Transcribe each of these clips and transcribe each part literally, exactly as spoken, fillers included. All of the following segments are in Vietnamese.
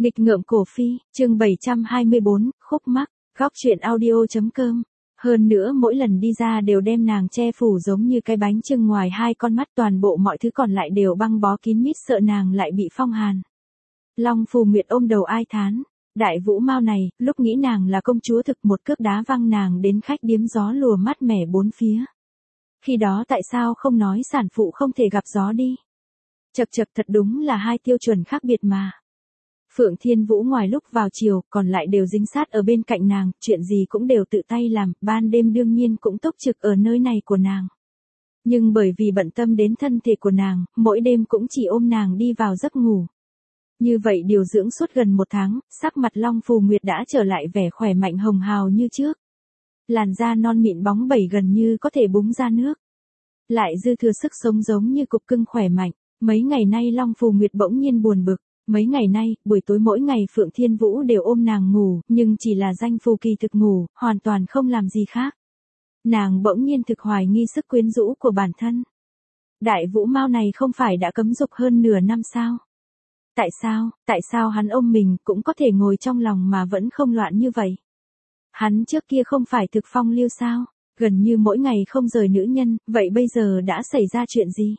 Nghịch ngợm cổ phi, chương bảy trăm hai mươi bốn, khúc mắc, góc truyện audio.com. Hơn nữa mỗi lần đi ra đều đem nàng che phủ giống như cái bánh chưng ngoài hai con mắt, toàn bộ mọi thứ còn lại đều băng bó kín mít, sợ nàng lại bị phong hàn. Long Phù Nguyệt ôm đầu ai thán, đại vũ mao này, lúc nghĩ nàng là công chúa thực một cước đá văng nàng đến khách điếm gió lùa mát mẻ bốn phía. Khi đó tại sao không nói sản phụ không thể gặp gió đi? Chật chật, thật đúng là hai tiêu chuẩn khác biệt mà. Phượng Thiên Vũ ngoài lúc vào chiều, còn lại đều dính sát ở bên cạnh nàng, chuyện gì cũng đều tự tay làm, ban đêm đương nhiên cũng túc trực ở nơi này của nàng. Nhưng bởi vì bận tâm đến thân thể của nàng, mỗi đêm cũng chỉ ôm nàng đi vào giấc ngủ. Như vậy điều dưỡng suốt gần một tháng, sắc mặt Long Phù Nguyệt đã trở lại vẻ khỏe mạnh hồng hào như trước. Làn da non mịn bóng bẩy gần như có thể búng ra nước. Lại dư thừa sức sống giống như cục cưng khỏe mạnh. Mấy ngày nay Long Phù Nguyệt bỗng nhiên buồn bực. Mấy ngày nay, buổi tối mỗi ngày Phượng Thiên Vũ đều ôm nàng ngủ, nhưng chỉ là danh phù kỳ thực ngủ, hoàn toàn không làm gì khác. Nàng bỗng nhiên thực hoài nghi sức quyến rũ của bản thân. Đại vũ mao này không phải đã cấm dục hơn nửa năm sao? Tại sao, tại sao hắn ôm mình cũng có thể ngồi trong lòng mà vẫn không loạn như vậy? Hắn trước kia không phải thực phong lưu sao? Gần như mỗi ngày không rời nữ nhân, vậy bây giờ đã xảy ra chuyện gì?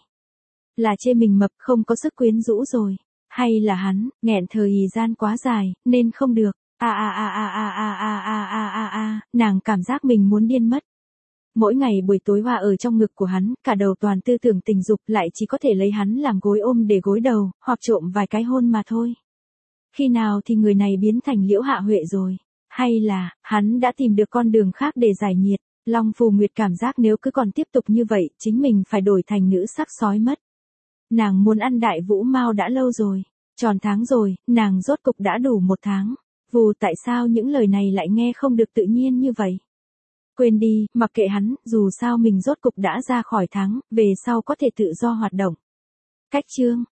Là chê mình mập không có sức quyến rũ rồi? Hay là hắn, nghẹn thời gian quá dài, nên không được, a a a a a a a a a a a, nàng cảm giác mình muốn điên mất. Mỗi ngày buổi tối hòa ở trong ngực của hắn, cả đầu toàn tư tưởng tình dục, lại chỉ có thể lấy hắn làm gối ôm để gối đầu, hoặc trộm vài cái hôn mà thôi. Khi nào thì người này biến thành Liễu Hạ Huệ rồi? Hay là, hắn đã tìm được con đường khác để giải nhiệt? Long Phù Nguyệt cảm giác nếu cứ còn tiếp tục như vậy, chính mình phải đổi thành nữ sắc sói mất. Nàng muốn ăn đại vũ mao đã lâu rồi. Tròn tháng rồi, nàng rốt cục đã đủ một tháng. Vù, tại sao những lời này lại nghe không được tự nhiên như vậy? Quên đi, mặc kệ hắn, dù sao mình rốt cục đã ra khỏi tháng, về sau có thể tự do hoạt động. Cách chương.